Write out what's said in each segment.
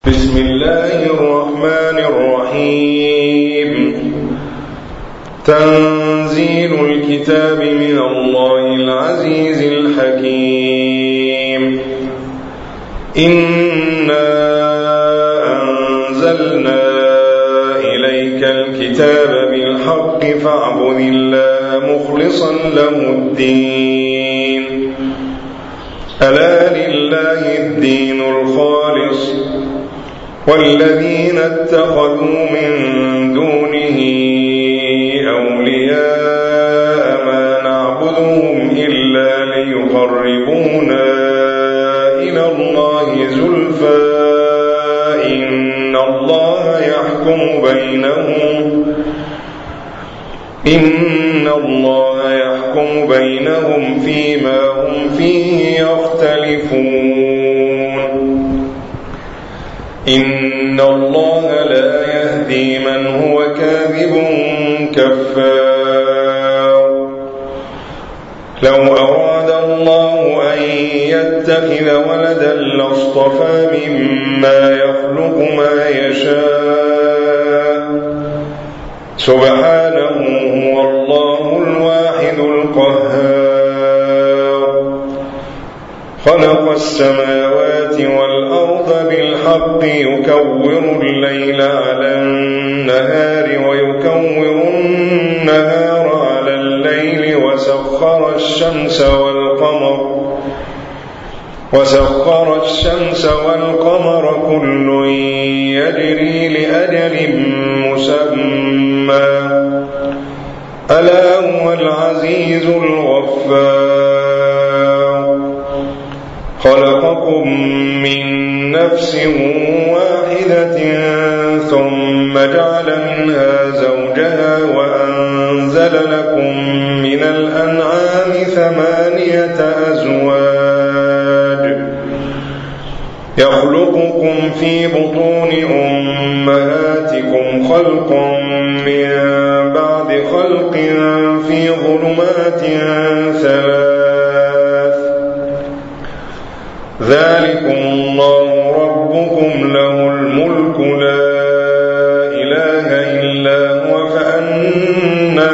بسم الله الرحمن الرحيم. تنزيل الكتاب من الله العزيز الحكيم. إنا أنزلنا إليك الكتاب بالحق فاعبد الله مخلصا له الدين. ألا لله الدين الخالص والذين اتخذوا من دونه أولياء ما نعبدهم إلا ليقربونا إلى الله زلفى إن الله يحكم بينهم فيما هم فيه يختلفون. إن الله لا يهدي من هو كاذب كفار. لو أراد الله أن يتخذ ولدا لاصطفى مما يخلق ما يشاء سبحانه هو الله الواحد القهار. خلق السماوات والأرض بالحق يكور الليل على النهار ويكور النهار على الليل وسخر الشمس والقمر كل يجري لأجل مسمى ألا هو العزيز الغفار. خلقكم من نفس واحدة ثم جعل منها زوجها وأنزل لكم من الأنعام 8 أزواج يخلقكم في بطون أمهاتكم خلقا من بعد خلق في ظلمات 3 ذلكم الله ربكم له الملك لا إله إلا هو فأنى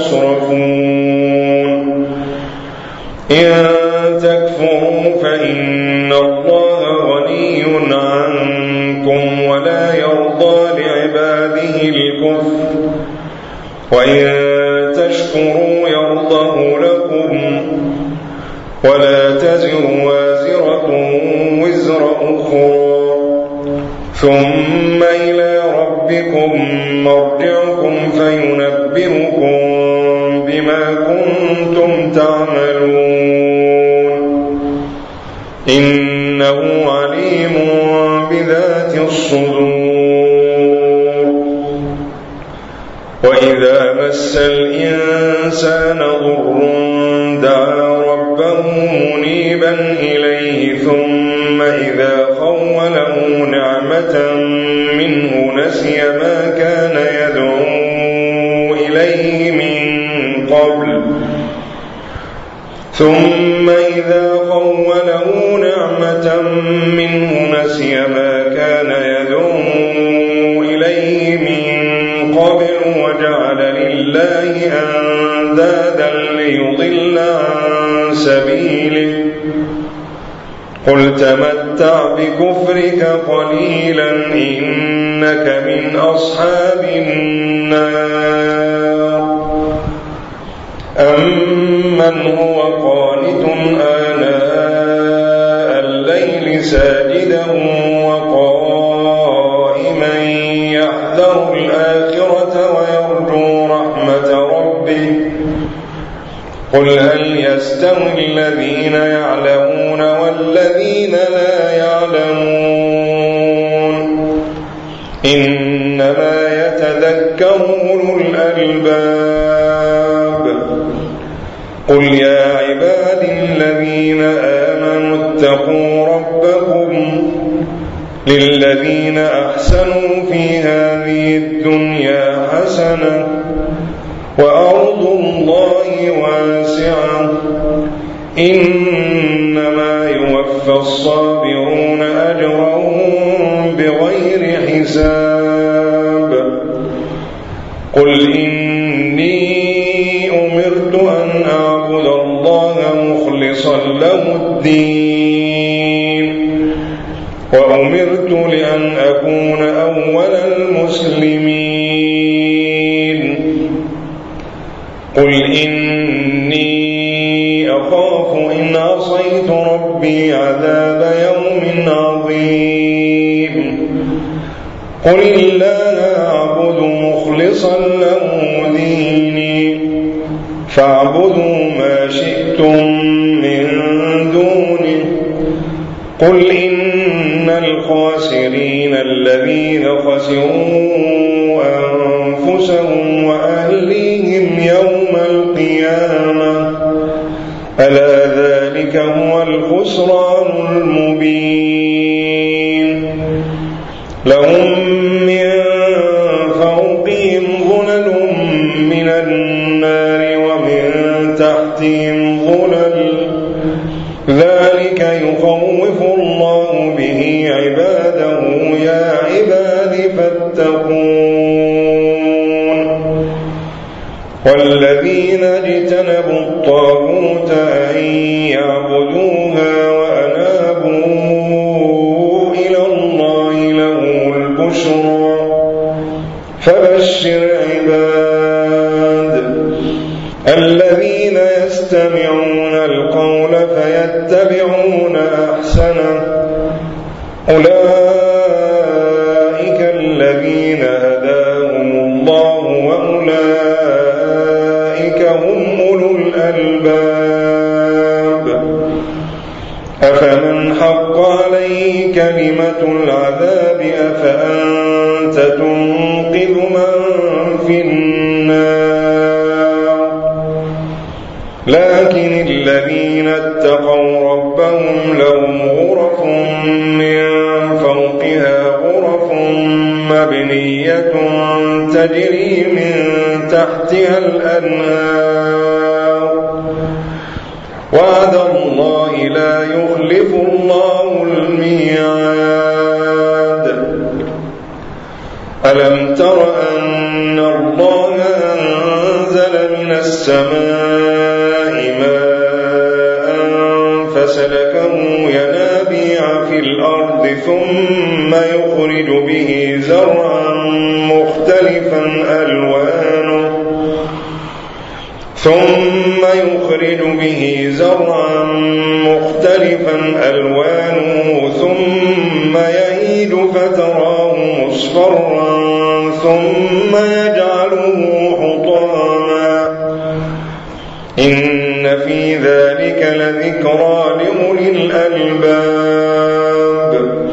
تصرفون. إن تكفروا فإن الله غني عنكم ولا يرضى لعباده الكفر وإن تشكروا يرضه لكم ولا تزر وازرة وزر أخرى ثم إلى ربكم مرجعكم فينبئكم بما كنتم تعملون إنه عليم بذات الصدور. وإذا مس الإنسان ضر دعا ربه منيبا إليه ثم إذا خوله نعمة منه نسي ما كان يدعو إليه من قبل وجعل لله أندادا ليضل عن سبيله قل تمتع بكفرك قليلا إنك من أصحاب النار. أمن هو قانت آناء الليل ساجدا وقائما يحذر الآخرة ويرجو رحمة ربه قل هل يستوي الذين يعلمون والذين لا يعلمون إنما يتذكر أولو الألباب. قل يا عبادي الذين آمنوا اتقوا ربكم للذين أحسنوا في هذه الدنيا حسنة وأرض الله واسعة إنما يوفى الصابرون أجرهم بغير حساب قل إني أمرت أن أعبد الله مخلصا له الدين وأمرت لأن أكون أول المسلمين قل إني أخاف إن عصيت ربي عذاب يوم عظيم قل الله أعبد مخلصا له ديني فاعبدوا ما شئتم من دونه قل إن الخاسرين الذين خسروا أنفسهم وأهليهم يوم القيامة ألا ذلك هو الخسران المبين لهم من فوقهم ظلل من النار ومن تحتهم ظلل ذلك يخوف الله به عباده يا عباد فاتقون والذين اجتنبوا الطاغوت أن يعبدوها وأنابوا إلى الله لهم البشرى فبشر عباد الذين يستمعون القول فيتبعون أحسنه أولئك الذين هداهم الله وأولئك هم أولو الألباب أفمن حق عليه كلمة العذاب أفأنت تنقذ من في النار لكن الذين اتقوا ربهم لهم غرف من فوقها غرف مبنية تجري من تحتها الأنهار وعد الله لا يخلف الله الميعاد ألم تر أن الله أنزل من السماء ماء فسلكه ينابيع في الأرض ثم يخرج به زرعا مختلفا ألوانه ثم يهيج فتراه مصفرا ثم يجعله حطاما إن في ذلك لذكرى لأولي الألباب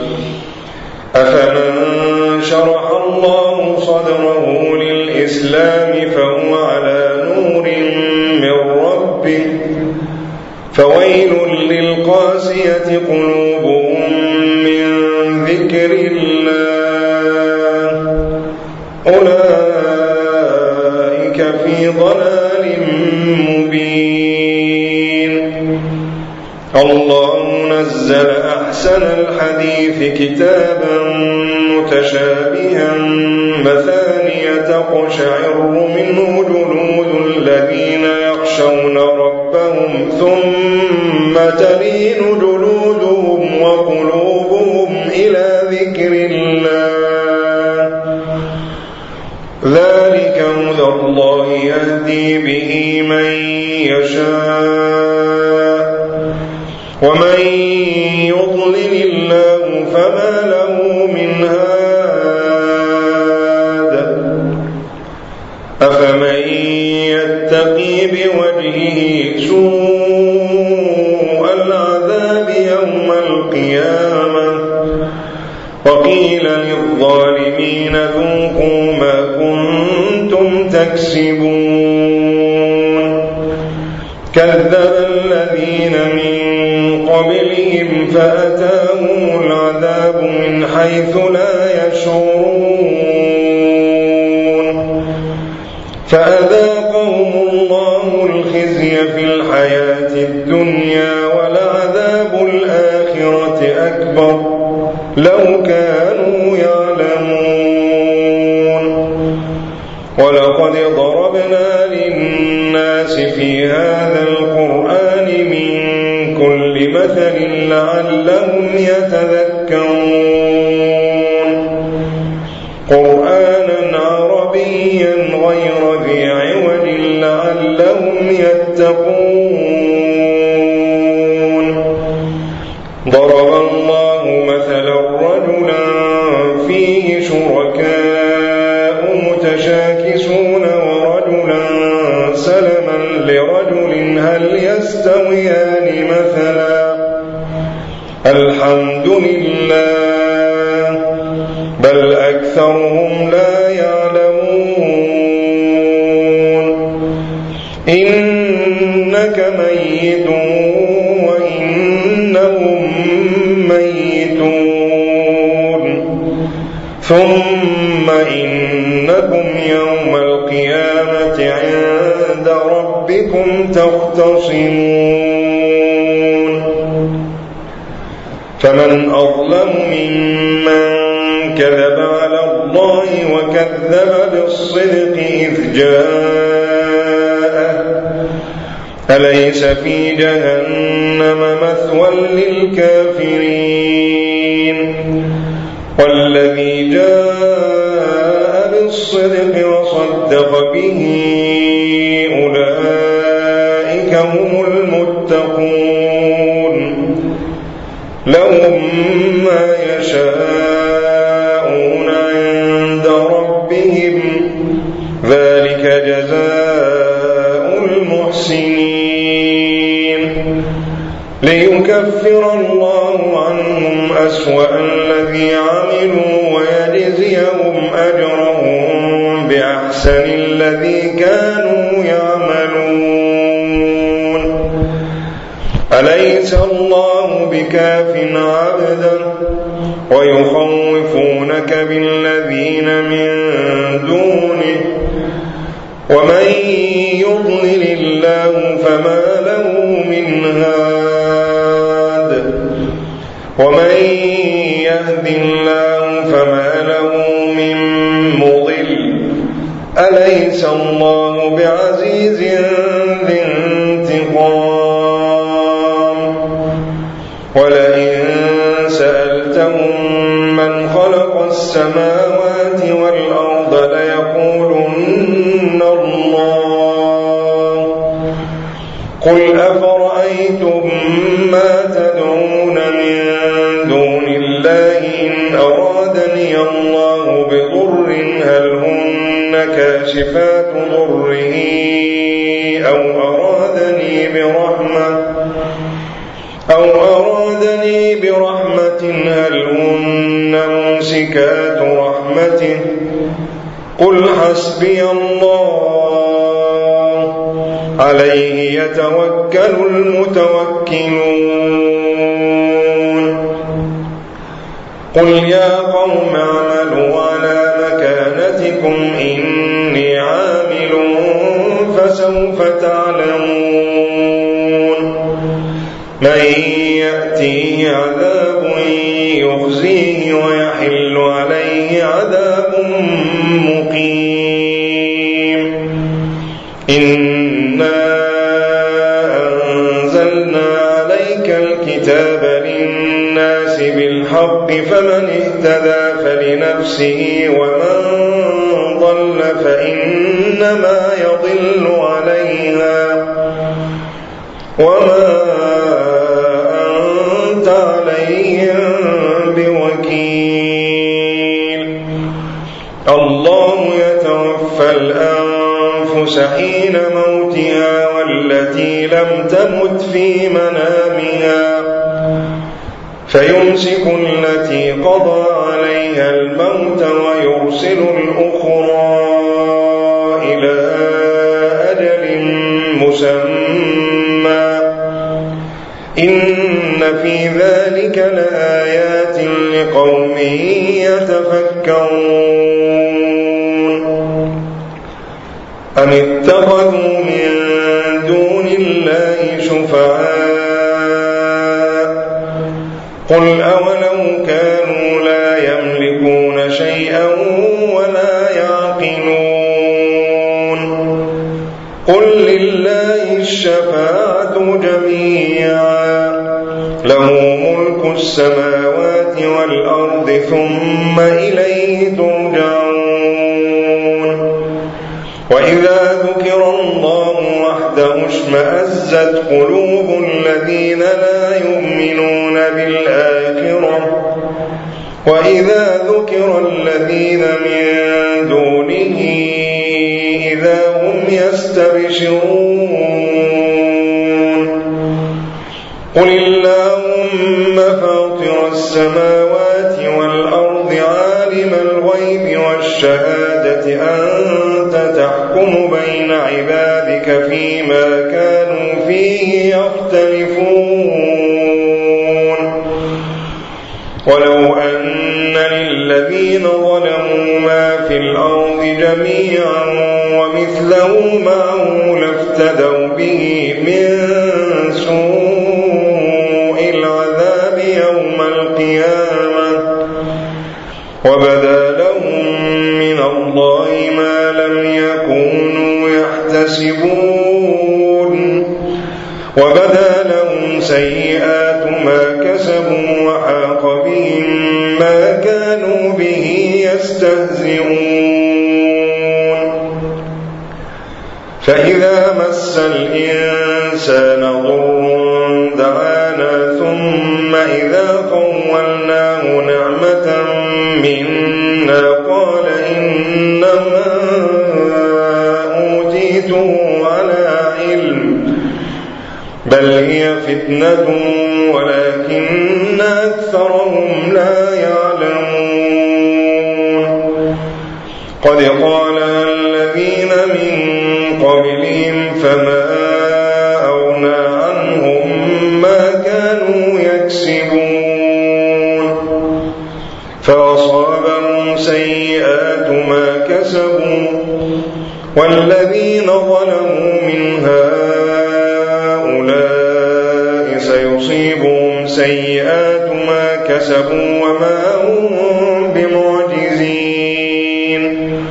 أفمن شرح الله صدره للإسلام فهو على نور من ربه فويل للقاسية قلوبهم من ذكر الله أولئك في ضلال مبين الله نزل أحسن الحديث كتابا متشابها مثانية تقشعر منه جلود الذين يخشون ربهم ثم تلين جلودهم وقلوبهم إلى ذكر الله ذلك هدى الله يهدي به من يشاء ومن يضلل الله فما له من هاد أفمن يتقي بوجهه سوء العذاب يوم القيامة وقيل للظالمين ذوقوا ما كنتم تكسبون كذب الذين من قبلهم فأتاهم العذاب من حيث لا يشعرون فأذاقهم الله الخزي في الحياة الدنيا ولعذاب الآخرة أكبر لو كانوا يعلمون ولقد ضربنا للناس في هذا القرآن من كل مثل لعلهم يتذكرون قرآنا عربيا غير ذي عوج لعلهم يتقون ضرب الله مثلا رجلا فيه شركاء متشاكسون ورجلا سلما لرجل هل يستويان مثلا الحمد لله بل أكثرهم لا يعلمون إنك ميت وإنهم ميتون ثم إنكم يوم القيامة عند ربكم تختصمون فمن أظلم ممن كذب على الله وكذب بالصدق إذ جاءه أليس في جهنم مثوى للكافرين والذي جاء بالصدق وصدق به أولئك هم المتقون لهم ما يشاءون عند ربهم ذلك جزاء المحسنين ليكفر الله عنهم أسوأ الذي عملوا ويجزيهم أجرهم بأحسن الذي كانوا يعملون أليس الله بكاف عبدا ويخوفونك بالذين من دونه ومن يضلل الله فما له من هاد ومن يهد الله فما له من مضل أليس الله بعزيز ذي انتقام ولئن سألتهم من خلق السماوات والأرض ليقولن الله قل أفرأيتم ما تدعون من دون الله إن أرادني الله بضر هل هن كاشفات ضره أو أرادني برحمة هل هن ممسكات رحمته قل حسبي الله عليه يتوكل المتوكلون قل يا قوم اعملوا على مكانتكم إني عامل فسوف تعلمون من يأتيه عذاب يخزيه ويحل عليه عذاب مقيم إنا أنزلنا عليك الكتاب للناس بالحق فمن اهتدى فلنفسه ومن ضل فإنما يضل عليها وما أنت عليهم بوكيل الله يتوفى الأنفس حين موتها والتي لم تمت في منامها فيمسك التي قضى عليها الموت ويرسل الأخرى إلى أجل مسمى إن في ذلك لآيات لقوم يتفكرون أم اتخذوا من دون الله شفعاء قل أولو كانوا الشفاعة جميعا له ملك السماوات والأرض ثم إليه ترجعون وإذا ذكر الله وحده اشمأزت قلوب الذين لا يؤمنون بالآخرة وإذا ذكر الذين من دونه إذا هم يستبشرون قل اللهم فاطر السماوات والأرض عالم الغيب والشهادة أنت تحكم بين عبادك فيما كانوا فيه يختلفون ولو أن للذين ظلموا ما في الأرض جميعا ومثله معه لافتدوا به من سوء العذاب يوم القيامة وبدا لهم من الله ما لم يكونوا يحتسبون وبدا لهم سيئات ما كسبوا وحاق بهم ما كانوا به يستهزئون فإذا مس الإنسان ضر دعانا ثم إذا خولناه نعمة منا قال إنما أوتيته على علم بل هي فتنة ولكن أكثرهم لا يعلمون قد قالها الذين من قبلهم فما أغنى عنهم ما كانوا يكسبون فأصابهم سيئات ما كسبوا والذين ظلموا من هؤلاء سيصيبهم سيئات ما كسبوا وما هم بمعجزين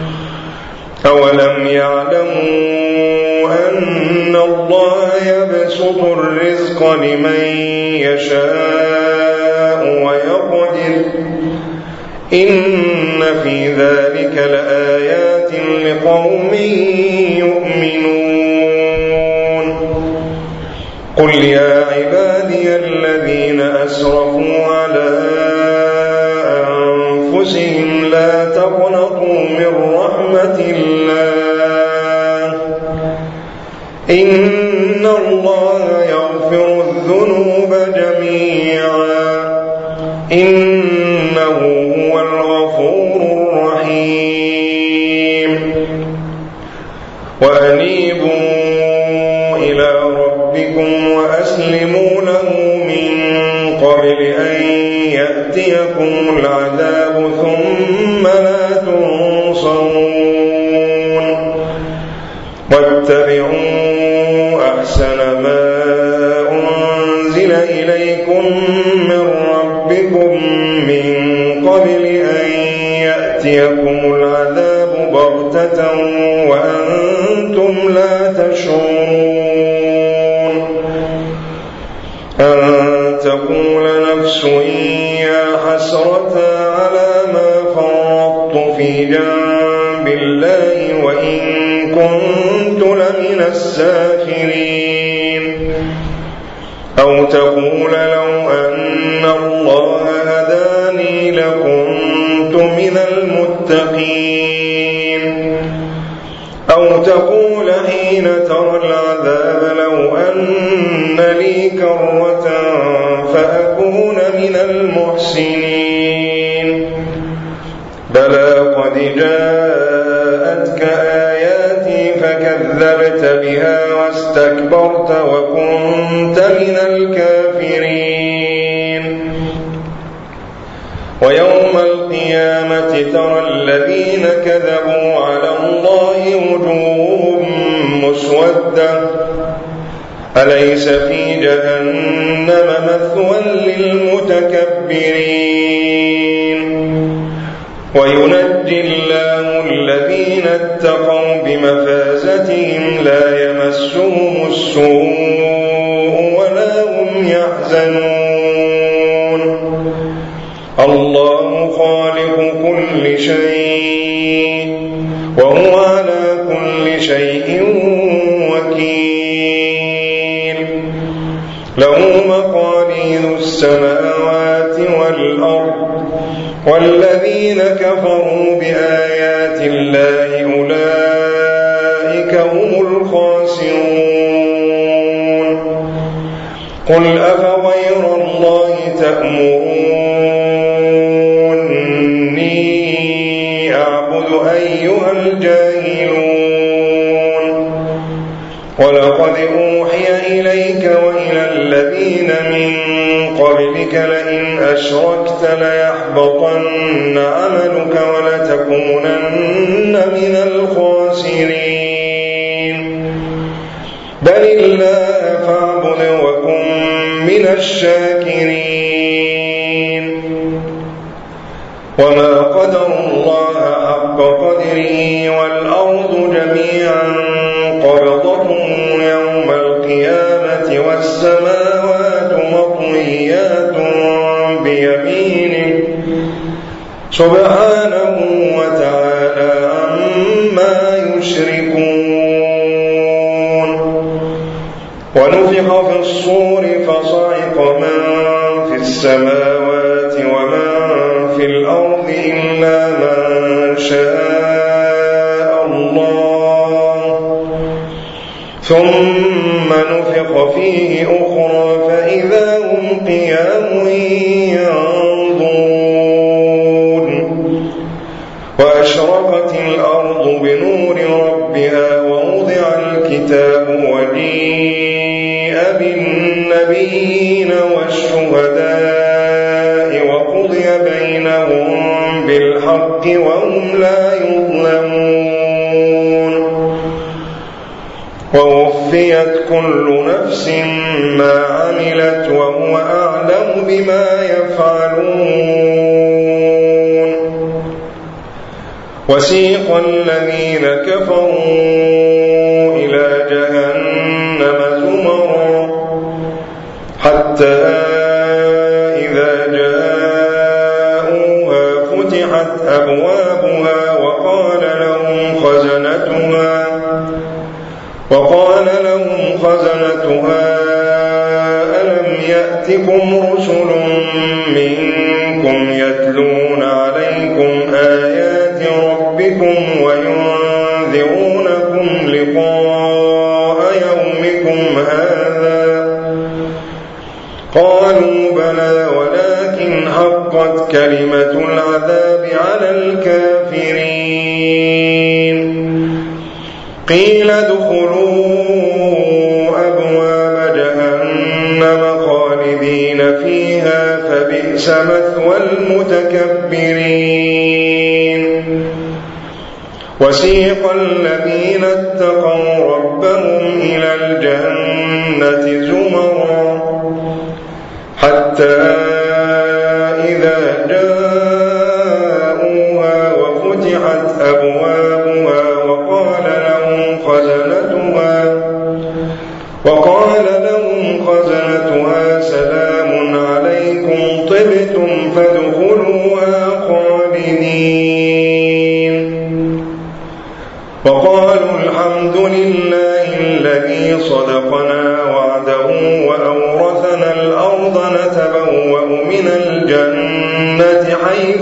أولم يعلموا أن الله يبسط الرزق لمن يشاء ويقدر إن في ذلك لآيات لقوم يؤمنون قل يا عبادي الذين أسرفوا على أنفسهم لا تقنطوا من رحمة الله إن الله يغفر الذنوب جميعا إنه هو الغفور الرحيم وأنيبوا إلى ربكم وأسلموا له من قبل أن يأتيكم العذاب ثم لا تنصرون واتبعوا أحسن ما أنزل إليكم من ربكم من قبل أن يأتيكم العذاب بغتة وأنتم لا تشعرون أن تقول نفس يا حسرة على ما فرطت في جنب الله وإن كنت لمن الساخرين أو تقول لو أن الله هداني لكنت من المتقين أو تقول حين ترى العذاب لو أن لي كرة فأكون من المحسنين بلى قد جاءتك آياتي فكذبت بها واستكبرت وكنت من الكافرين ويوم القيامة ترى الذين كذبوا على الله وجوههم مسودة أليس في جهنم مثوى للمتكبرين وينجي الله الذين اتقوا بمفازتهم لا يمسهم السوء ولا هم يحزنون الله خالق كل شيء وهو على كل شيء وكيل له مقاليد السماوات والأرض والذين كفروا بآيات الله أولئك هم الخاسرون قل أفغير الله تأمروني أعبد أيها الجاهلون ولقد أوحي إليك وإلى الذين من قبلك لئن أشركت ليحبطن عملك ولتكونن من الخاسرين بل الله فاعبد وكن من الشاكرين وما قدر الله حق قدره والأرض جميعا قبضته يوم القيامة والسماوات مطويات بيمينه سبحانه وتعالى عما يشركون ونفخ في الصور فصعق من في السماوات ومن في الأرض إلا من شاء الله ثم نفخ فيه أخرى فإذا هم قيام ينظرون وأشرقت الأرض بنور ربها ووضع الكتاب وجيء بالنبيين والشهداء وقضي بينهم بالحق وهم لا يظلمون ووفيت كل نفس ما عملت وهو أعلم بما يفعلون وسيق الذين كفروا إلى جهنم زمرا حتى إذا جاءوها فتحت أبوابها وقال لهم خزنتها ألم يأتكم رسل منكم يتلون عليكم آيات ربكم وينذرونكم لقاء يومكم هذا قالوا بلى ولكن حقت كلمة العذاب على الكافرين قيل ادخلوا أبواب جهنم خالدين فيها فبئس مثوى المتكبرين وسيق الذين اتقوا ربهم إلى الجنة زمرا حتى إذا جاءوها وفتحت أبوابها وقال لهم خزنتها سلام عليكم طبتم فادخلوها خالدين وقالوا الحمد لله الذي صدقنا وعده وأورثنا الأرض نتبوأ من الجنة حيث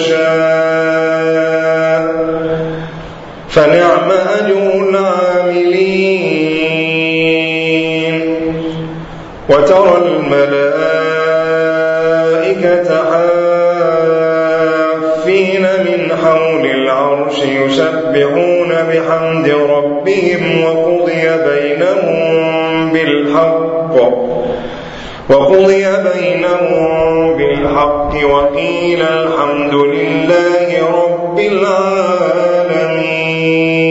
نشاء فنعم أجر العاملين وترى الملائكة حافين من حول العرش يسبحون بحمد ربهم وقضي بينهم بالحق وقيل الحمد لله رب العالمين.